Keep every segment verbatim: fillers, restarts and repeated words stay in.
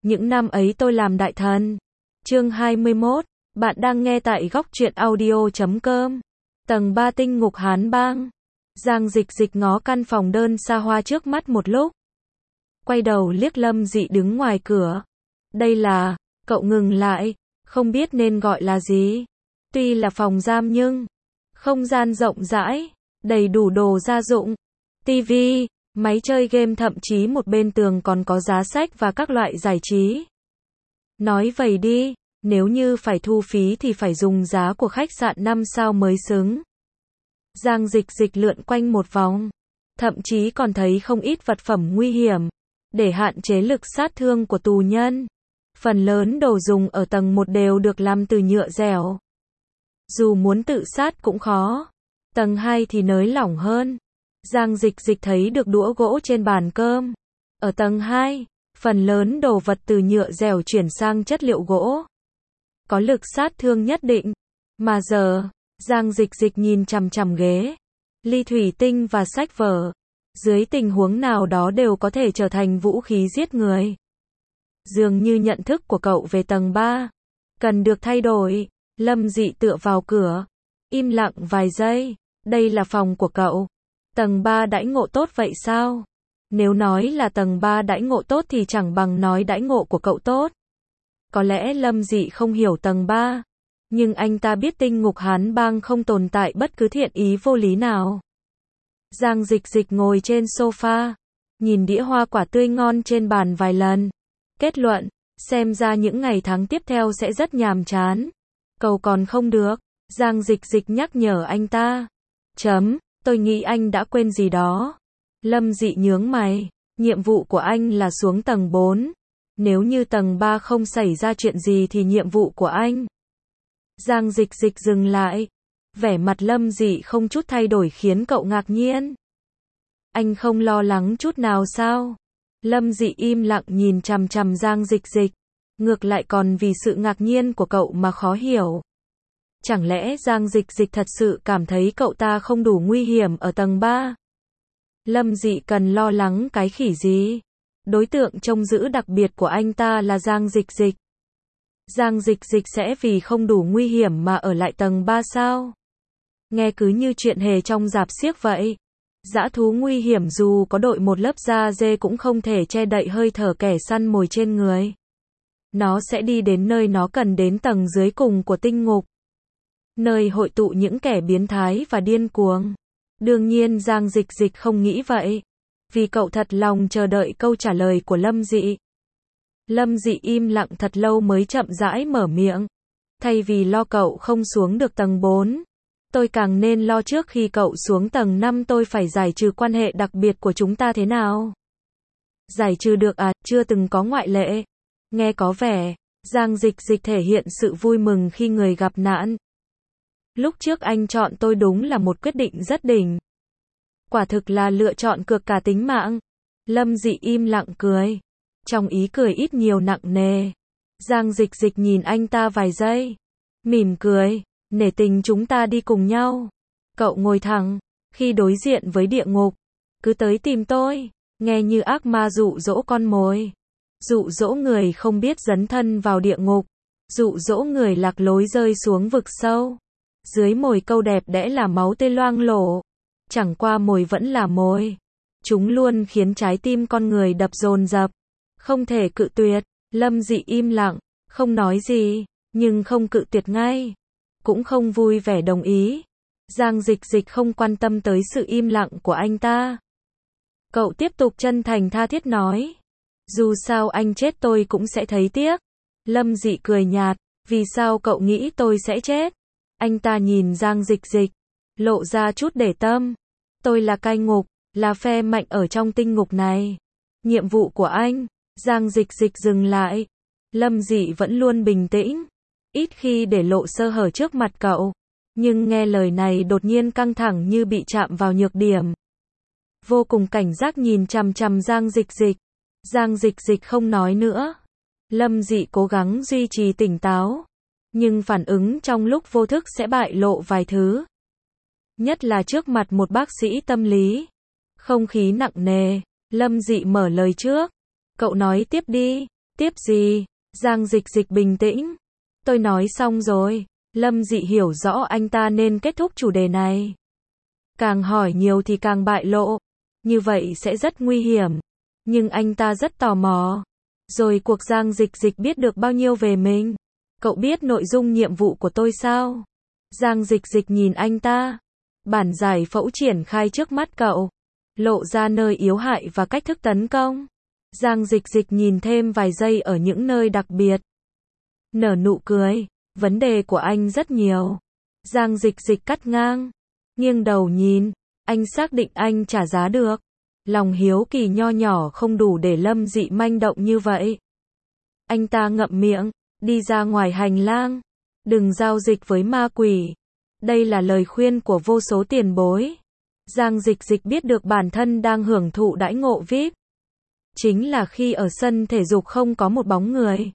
những năm ấy tôi làm đại thần. Chương hai mươi mốt, bạn đang nghe tại góc truyện audio chấm com. Tầng ba tinh ngục Hán Bang. Giang Dịch Dịch ngó căn phòng đơn xa hoa trước mắt một lúc. Quay đầu liếc Lâm Dị đứng ngoài cửa. Đây là, cậu ngừng lại, không biết nên gọi là gì. Tuy là phòng giam nhưng, không gian rộng rãi, đầy đủ đồ gia dụng, tivi, máy chơi game, thậm chí một bên tường còn có giá sách và các loại giải trí. Nói vậy đi, nếu như phải thu phí thì phải dùng giá của khách sạn năm sao mới xứng. Giang Dịch Dịch lượn quanh một vòng, thậm chí còn thấy không ít vật phẩm nguy hiểm, để hạn chế lực sát thương của tù nhân. Phần lớn đồ dùng ở tầng một đều được làm từ nhựa dẻo. Dù muốn tự sát cũng khó. Tầng hai thì nới lỏng hơn. Giang Dịch Dịch thấy được đũa gỗ trên bàn cơm. Ở tầng hai, phần lớn đồ vật từ nhựa dẻo chuyển sang chất liệu gỗ. Có lực sát thương nhất định. Mà giờ, Giang Dịch Dịch nhìn chằm chằm ghế, ly thủy tinh và sách vở. Dưới tình huống nào đó đều có thể trở thành vũ khí giết người. Dường như nhận thức của cậu về tầng ba cần được thay đổi. Lâm Dị tựa vào cửa, im lặng vài giây. Đây là phòng của cậu. Tầng ba đãi ngộ tốt vậy sao? Nếu nói là tầng ba đãi ngộ tốt thì chẳng bằng nói đãi ngộ của cậu tốt. Có lẽ Lâm Dị không hiểu tầng ba, nhưng anh ta biết tinh ngục Hán Bang không tồn tại bất cứ thiện ý vô lý nào. Giang Dịch Dịch ngồi trên sofa, nhìn đĩa hoa quả tươi ngon trên bàn vài lần. Kết luận, xem ra những ngày tháng tiếp theo sẽ rất nhàm chán. Cầu còn không được. Giang Dịch Dịch nhắc nhở anh ta. Chấm, tôi nghĩ anh đã quên gì đó. Lâm Dị nhướng mày. Nhiệm vụ của anh là xuống tầng bốn. Nếu như tầng ba không xảy ra chuyện gì thì nhiệm vụ của anh. Giang Dịch Dịch dừng lại. Vẻ mặt Lâm Dị không chút thay đổi khiến cậu ngạc nhiên. Anh không lo lắng chút nào sao? Lâm Dị im lặng nhìn chằm chằm Giang Dịch Dịch. Ngược lại còn vì sự ngạc nhiên của cậu mà khó hiểu. Chẳng lẽ Giang Dịch Dịch thật sự cảm thấy cậu ta không đủ nguy hiểm ở tầng ba? Lâm Dị cần lo lắng cái khỉ gì? Đối tượng trông giữ đặc biệt của anh ta là Giang Dịch Dịch. Giang Dịch Dịch sẽ vì không đủ nguy hiểm mà ở lại tầng ba sao? Nghe cứ như chuyện hề trong rạp xiếc vậy. Dã thú nguy hiểm dù có đội một lớp da dê cũng không thể che đậy hơi thở kẻ săn mồi trên người. Nó sẽ đi đến nơi nó cần đến, tầng dưới cùng của tinh ngục. Nơi hội tụ những kẻ biến thái và điên cuồng. Đương nhiên Giang Dịch Dịch không nghĩ vậy. Vì cậu thật lòng chờ đợi câu trả lời của Lâm Dị. Lâm Dị im lặng thật lâu mới chậm rãi mở miệng. Thay vì lo cậu không xuống được tầng bốn, tôi càng nên lo trước khi cậu xuống tầng năm tôi phải giải trừ quan hệ đặc biệt của chúng ta thế nào. Giải trừ được à, chưa từng có ngoại lệ. Nghe có vẻ, Giang Dịch Dịch thể hiện sự vui mừng khi người gặp nạn. Lúc trước anh chọn tôi đúng là một quyết định rất đỉnh. Quả thực là lựa chọn cược cả tính mạng. Lâm Dị im lặng cười. Trong ý cười ít nhiều nặng nề. Giang Dịch Dịch nhìn anh ta vài giây. Mỉm cười, nể tình chúng ta đi cùng nhau. Cậu ngồi thẳng, khi đối diện với địa ngục. Cứ tới tìm tôi, nghe như ác ma dụ dỗ con mồi. Dụ dỗ người không biết dấn thân vào địa ngục. Dụ dỗ người lạc lối rơi xuống vực sâu. Dưới mồi câu đẹp đẽ là máu tươi loang lổ. Chẳng qua mồi vẫn là mồi. Chúng luôn khiến trái tim con người đập dồn dập. Không thể cự tuyệt. Lâm Dị im lặng, không nói gì, nhưng không cự tuyệt ngay. Cũng không vui vẻ đồng ý. Giang Dịch Dịch không quan tâm tới sự im lặng của anh ta. Cậu tiếp tục chân thành tha thiết nói. Dù sao anh chết tôi cũng sẽ thấy tiếc. Lâm Dị cười nhạt. Vì sao cậu nghĩ tôi sẽ chết? Anh ta nhìn Giang Dịch Dịch, lộ ra chút để tâm. Tôi là cai ngục, là phe mạnh ở trong tinh ngục này. Nhiệm vụ của anh. Giang Dịch Dịch dừng lại. Lâm Dị vẫn luôn bình tĩnh, ít khi để lộ sơ hở trước mặt cậu. Nhưng nghe lời này đột nhiên căng thẳng như bị chạm vào nhược điểm. Vô cùng cảnh giác nhìn chằm chằm Giang Dịch Dịch. Giang Dịch Dịch không nói nữa. Lâm Dị cố gắng duy trì tỉnh táo. Nhưng phản ứng trong lúc vô thức sẽ bại lộ vài thứ. Nhất là trước mặt một bác sĩ tâm lý. Không khí nặng nề. Lâm Dị mở lời trước. Cậu nói tiếp đi. Tiếp gì? Giang Dịch Dịch bình tĩnh. Tôi nói xong rồi. Lâm Dị hiểu rõ anh ta nên kết thúc chủ đề này. Càng hỏi nhiều thì càng bại lộ. Như vậy sẽ rất nguy hiểm. Nhưng anh ta rất tò mò. Rồi cuộc Giang Dịch Dịch biết được bao nhiêu về mình? Cậu biết nội dung nhiệm vụ của tôi sao? Giang Dịch Dịch nhìn anh ta. Bản giải phẫu triển khai trước mắt cậu. Lộ ra nơi yếu hại và cách thức tấn công. Giang Dịch Dịch nhìn thêm vài giây ở những nơi đặc biệt. Nở nụ cười. Vấn đề của anh rất nhiều. Giang Dịch Dịch cắt ngang. Nghiêng đầu nhìn. Anh xác định anh trả giá được. Lòng hiếu kỳ nho nhỏ không đủ để Lâm Dị manh động như vậy. Anh ta ngậm miệng. Đi ra ngoài hành lang. Đừng giao dịch với ma quỷ. Đây là lời khuyên của vô số tiền bối. Giang Dịch Dịch biết được bản thân đang hưởng thụ đãi ngộ vi ai pi. Chính là khi ở sân thể dục không có một bóng người.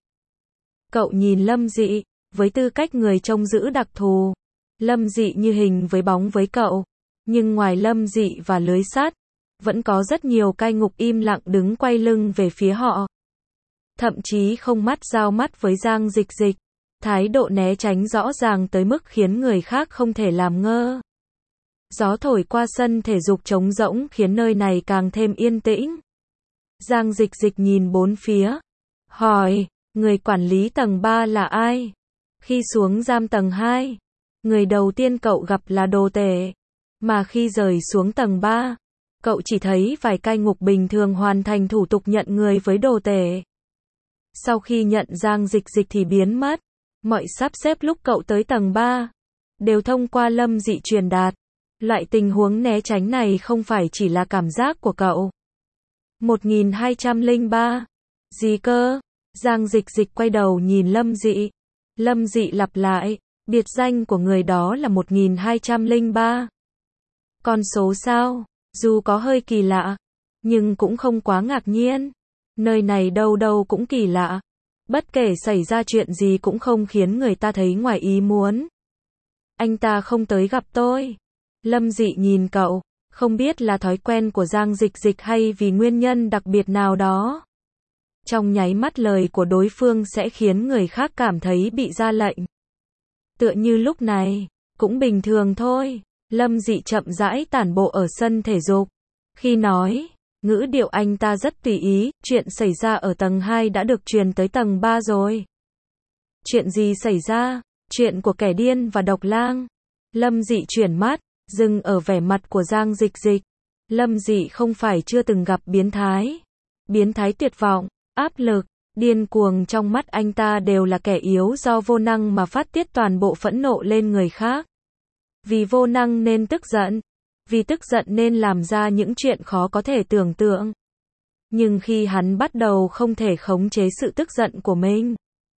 Cậu nhìn Lâm Dị, với tư cách người trông giữ đặc thù. Lâm Dị như hình với bóng với cậu. Nhưng ngoài Lâm Dị và lưới sắt, vẫn có rất nhiều cai ngục im lặng đứng quay lưng về phía họ. Thậm chí không mắt giao mắt với Giang Dịch Dịch. Thái độ né tránh rõ ràng tới mức khiến người khác không thể làm ngơ. Gió thổi qua sân thể dục trống rỗng khiến nơi này càng thêm yên tĩnh. Giang Dịch Dịch nhìn bốn phía. Hỏi, người quản lý tầng ba là ai? Khi xuống giam tầng hai, người đầu tiên cậu gặp là đồ tể. Mà khi rời xuống tầng ba, cậu chỉ thấy vài cai ngục bình thường hoàn thành thủ tục nhận người với đồ tể. Sau khi nhận Giang Dịch Dịch thì biến mất. Mọi sắp xếp lúc cậu tới tầng ba đều thông qua Lâm Dị truyền đạt. Loại tình huống né tránh này không phải chỉ là cảm giác của cậu. một nghìn hai trăm lẻ ba. Gì cơ? Giang Dịch Dịch quay đầu nhìn Lâm Dị. Lâm Dị lặp lại, biệt danh của người đó là một nghìn hai trăm lẻ ba. Con số sao? Dù có hơi kỳ lạ, nhưng cũng không quá ngạc nhiên. Nơi này đâu đâu cũng kỳ lạ. Bất kể xảy ra chuyện gì cũng không khiến người ta thấy ngoài ý muốn. Anh ta không tới gặp tôi. Lâm Dị nhìn cậu, không biết là thói quen của Giang Dịch Dịch hay vì nguyên nhân đặc biệt nào đó. Trong nháy mắt lời của đối phương sẽ khiến người khác cảm thấy bị ra lệnh. Tựa như lúc này, cũng bình thường thôi. Lâm Dị chậm rãi tản bộ ở sân thể dục. Khi nói, ngữ điệu anh ta rất tùy ý, chuyện xảy ra ở tầng hai đã được truyền tới tầng ba rồi. Chuyện gì xảy ra? Chuyện của kẻ điên và độc lang. Lâm Dị chuyển mắt, dừng ở vẻ mặt của Giang Dịch Dịch. Lâm Dị không phải chưa từng gặp biến thái. Biến thái tuyệt vọng, áp lực, điên cuồng trong mắt anh ta đều là kẻ yếu do vô năng mà phát tiết toàn bộ phẫn nộ lên người khác. Vì vô năng nên tức giận. Vì tức giận nên làm ra những chuyện khó có thể tưởng tượng. Nhưng khi hắn bắt đầu không thể khống chế sự tức giận của mình,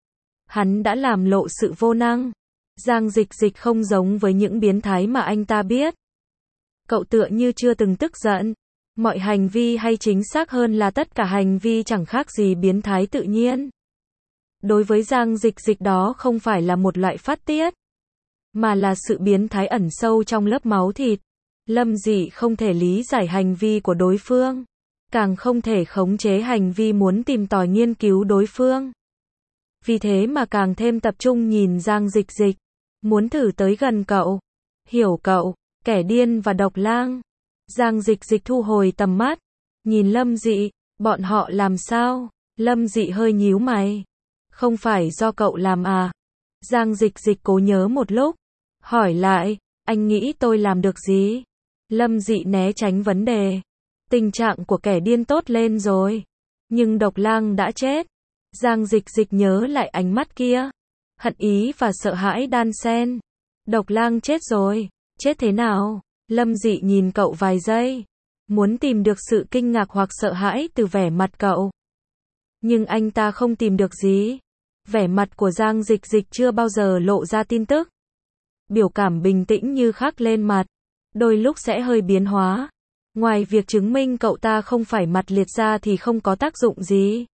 hắn đã làm lộ sự vô năng. Giang Dịch Dịch không giống với những biến thái mà anh ta biết. Cậu tựa như chưa từng tức giận. Mọi hành vi hay chính xác hơn là tất cả hành vi chẳng khác gì biến thái tự nhiên. Đối với Giang Dịch Dịch đó không phải là một loại phát tiết, mà là sự biến thái ẩn sâu trong lớp máu thịt. Lâm Dị không thể lý giải hành vi của đối phương, càng không thể khống chế hành vi muốn tìm tòi nghiên cứu đối phương. Vì thế mà càng thêm tập trung nhìn Giang Dịch Dịch, muốn thử tới gần cậu, hiểu cậu, kẻ điên và độc lang. Giang Dịch Dịch thu hồi tầm mắt, nhìn Lâm Dị, bọn họ làm sao? Lâm Dị hơi nhíu mày. Không phải do cậu làm à? Giang Dịch Dịch cố nhớ một lúc, hỏi lại, anh nghĩ tôi làm được gì? Lâm Dị né tránh vấn đề. Tình trạng của kẻ điên tốt lên rồi, nhưng độc lang đã chết. Giang Dịch Dịch nhớ lại ánh mắt kia, hận ý và sợ hãi đan xen. Độc lang chết rồi, chết thế nào? Lâm Dị nhìn cậu vài giây, muốn tìm được sự kinh ngạc hoặc sợ hãi từ vẻ mặt cậu. Nhưng anh ta không tìm được gì. Vẻ mặt của Giang Dịch Dịch chưa bao giờ lộ ra tin tức. Biểu cảm bình tĩnh như khắc lên mặt, đôi lúc sẽ hơi biến hóa. Ngoài việc chứng minh cậu ta không phải mặt liệt ra thì không có tác dụng gì.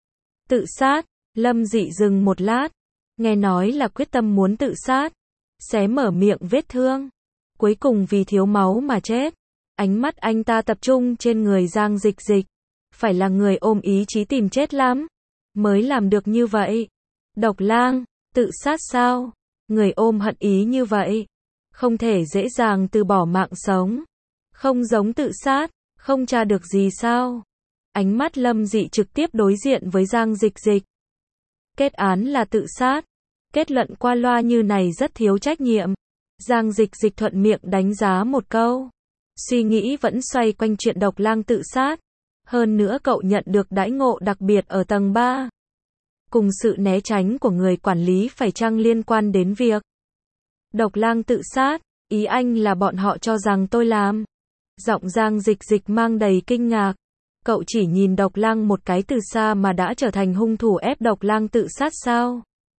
Tự sát, Lâm Dị dừng một lát, nghe nói là quyết tâm muốn tự sát, xé mở miệng vết thương, cuối cùng vì thiếu máu mà chết. Ánh mắt anh ta tập trung trên người Giang Dịch Dịch, phải là người ôm ý chí tìm chết lắm. mới làm được như vậy. Độc Lang, tự sát sao? Người ôm hận ý như vậy, không thể dễ dàng từ bỏ mạng sống. Không giống tự sát, không tra được gì sao? Ánh mắt Lâm Dị trực tiếp đối diện với Giang Dịch Dịch. Kết án là tự sát. Kết luận qua loa như này rất thiếu trách nhiệm. Giang Dịch Dịch thuận miệng đánh giá một câu. Suy nghĩ vẫn xoay quanh chuyện Độc Lang tự sát. Hơn nữa cậu nhận được đãi ngộ đặc biệt ở tầng ba. Cùng sự né tránh của người quản lý phải chăng liên quan đến việc Độc Lang tự sát, ý anh là bọn họ cho rằng tôi làm. Giọng Giang Dịch Dịch mang đầy kinh ngạc. Cậu chỉ nhìn Độc Lang một cái từ xa mà đã trở thành hung thủ ép Độc Lang tự sát sao?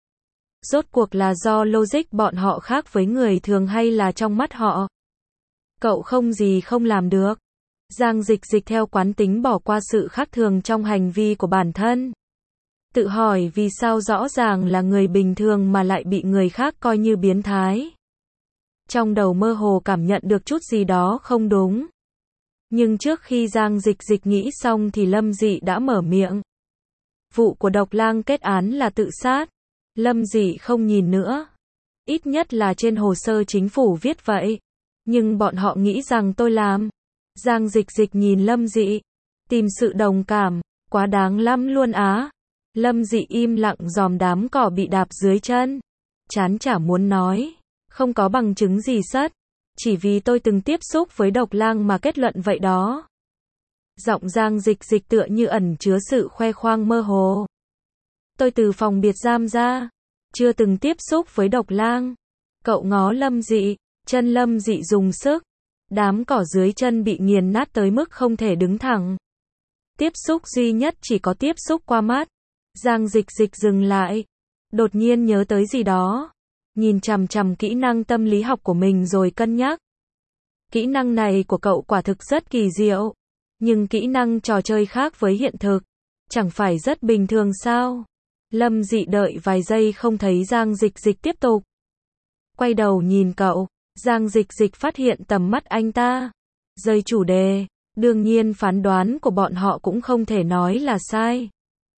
Rốt cuộc là do logic bọn họ khác với người thường hay là trong mắt họ? Cậu không gì không làm được. Giang Dịch Dịch theo quán tính bỏ qua sự khác thường trong hành vi của bản thân. Tự hỏi vì sao rõ ràng là người bình thường mà lại bị người khác coi như biến thái. Trong đầu mơ hồ cảm nhận được chút gì đó không đúng. Nhưng trước khi Giang Dịch Dịch nghĩ xong thì Lâm Dị đã mở miệng. Vụ của Độc Lang kết án là tự sát. Lâm Dị không nhìn nữa. Ít nhất là trên hồ sơ chính phủ viết vậy. Nhưng bọn họ nghĩ rằng tôi làm. Giang Dịch Dịch nhìn Lâm Dị. Tìm sự đồng cảm. Quá đáng lắm luôn á. Lâm Dị im lặng dòm đám cỏ bị đạp dưới chân. Chán chả muốn nói. Không có bằng chứng gì sất. Chỉ vì tôi từng tiếp xúc với Độc Lang mà kết luận vậy đó. Giọng Giang Dịch Dịch tựa như ẩn chứa sự khoe khoang mơ hồ. Tôi từ phòng biệt giam ra. Chưa từng tiếp xúc với Độc Lang. Cậu ngó Lâm Dị. Chân Lâm Dị dùng sức. Đám cỏ dưới chân bị nghiền nát tới mức không thể đứng thẳng. Tiếp xúc duy nhất chỉ có tiếp xúc qua mắt. Giang Dịch Dịch dừng lại. Đột nhiên nhớ tới gì đó. Nhìn chằm chằm kỹ năng tâm lý học của mình rồi cân nhắc. Kỹ năng này của cậu quả thực rất kỳ diệu. Nhưng kỹ năng trò chơi khác với hiện thực. Chẳng phải rất bình thường sao? Lâm Dị đợi vài giây không thấy Giang Dịch Dịch tiếp tục. Quay đầu nhìn cậu. Giang Dịch Dịch phát hiện tầm mắt anh ta. Rời chủ đề. Đương nhiên phán đoán của bọn họ cũng không thể nói là sai.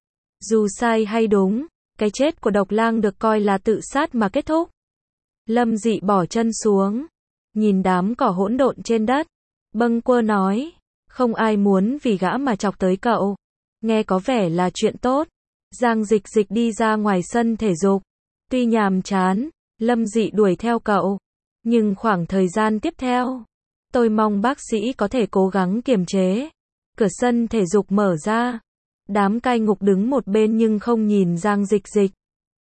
Dù sai hay đúng, cái chết của Độc Lang được coi là tự sát mà kết thúc. Lâm Dị bỏ chân xuống, nhìn đám cỏ hỗn độn trên đất, bâng quơ nói, không ai muốn vì gã mà chọc tới cậu. Nghe có vẻ là chuyện tốt. Giang Dịch Dịch đi ra ngoài sân thể dục. Tuy nhàm chán, Lâm Dị đuổi theo cậu. Nhưng khoảng thời gian tiếp theo, tôi mong bác sĩ có thể cố gắng kiềm chế. Cửa sân thể dục mở ra. Đám cai ngục đứng một bên nhưng không nhìn Giang Dịch Dịch.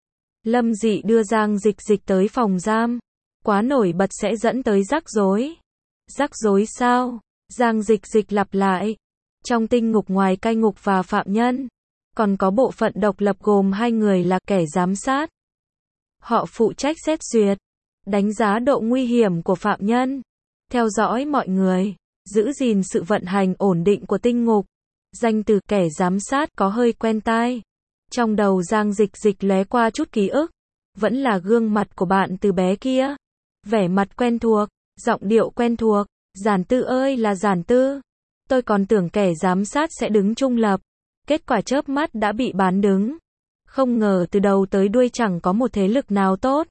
Lâm Dị đưa Giang Dịch Dịch tới phòng giam. Quá nổi bật sẽ dẫn tới rắc rối. Rắc rối sao? Giang Dịch Dịch lặp lại. Trong tinh ngục ngoài cai ngục và phạm nhân, còn có bộ phận độc lập gồm hai người là kẻ giám sát. Họ phụ trách xét duyệt, đánh giá độ nguy hiểm của phạm nhân, theo dõi mọi người, giữ gìn sự vận hành ổn định của tinh ngục. Danh từ kẻ giám sát có hơi quen tai. Trong đầu Giang Dịch Dịch lóe qua chút ký ức. Vẫn là gương mặt của bạn từ bé kia. Vẻ mặt quen thuộc, giọng điệu quen thuộc. Giản Tư ơi là Giản Tư. Tôi còn tưởng kẻ giám sát sẽ đứng trung lập. Kết quả chớp mắt đã bị bán đứng. Không ngờ từ đầu tới đuôi chẳng có một thế lực nào tốt.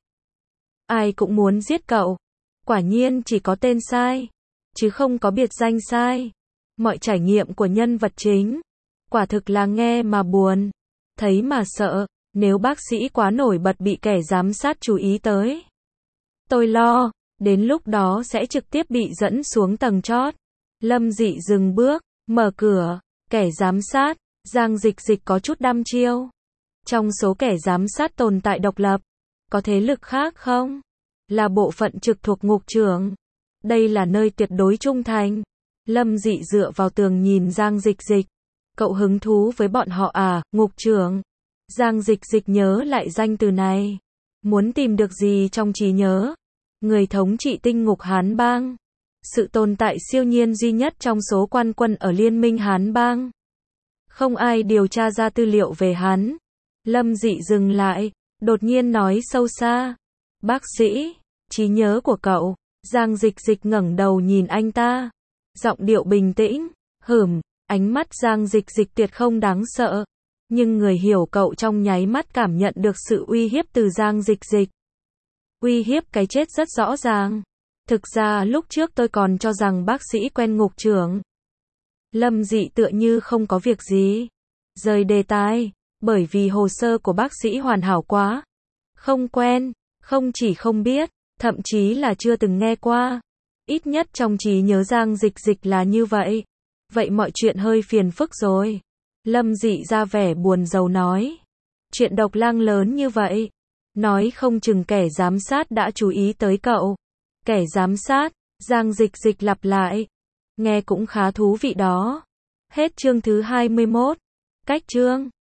Ai cũng muốn giết cậu. Quả nhiên chỉ có tên sai, chứ không có biệt danh sai. Mọi trải nghiệm của nhân vật chính, quả thực là nghe mà buồn, thấy mà sợ. Nếu bác sĩ quá nổi bật bị kẻ giám sát chú ý tới, tôi lo, đến lúc đó sẽ trực tiếp bị dẫn xuống tầng chót. Lâm Dị dừng bước, mở cửa. Kẻ giám sát. Giang Dịch Dịch có chút đăm chiêu. Trong số kẻ giám sát tồn tại độc lập, có thế lực khác không? Là bộ phận trực thuộc ngục trưởng. Đây là nơi tuyệt đối trung thành. Lâm Dị dựa vào tường nhìn Giang Dịch Dịch. Cậu hứng thú với bọn họ à, ngục trưởng? Giang Dịch Dịch nhớ lại danh từ này. Muốn tìm được gì trong trí nhớ? Người thống trị tinh ngục Hán Bang. Sự tồn tại siêu nhiên duy nhất trong số quan quân ở Liên minh Hán Bang. Không ai điều tra ra tư liệu về hắn. Lâm Dị dừng lại, đột nhiên nói sâu xa. Bác sĩ, trí nhớ của cậu. Giang Dịch Dịch ngẩng đầu nhìn anh ta. Giọng điệu bình tĩnh, hửm, ánh mắt Giang Dịch Dịch tuyệt không đáng sợ. Nhưng người hiểu cậu trong nháy mắt cảm nhận được sự uy hiếp từ Giang Dịch Dịch. Uy hiếp cái chết rất rõ ràng. Thực ra lúc trước tôi còn cho rằng bác sĩ quen ngục trưởng. Lâm Dị tựa như không có việc gì. Rời đề tài, bởi vì hồ sơ của bác sĩ hoàn hảo quá. Không quen, không chỉ không biết, thậm chí là chưa từng nghe qua. Ít nhất trong trí nhớ Giang Dịch Dịch là như vậy. Vậy mọi chuyện hơi phiền phức rồi. Lâm Dị ra vẻ buồn rầu nói. Chuyện độc lang lớn như vậy. Nói không chừng kẻ giám sát đã chú ý tới cậu. Kẻ giám sát, Giang Dịch Dịch lặp lại. Nghe cũng khá thú vị đó. Hết chương thứ hai mươi mốt. Cách chương.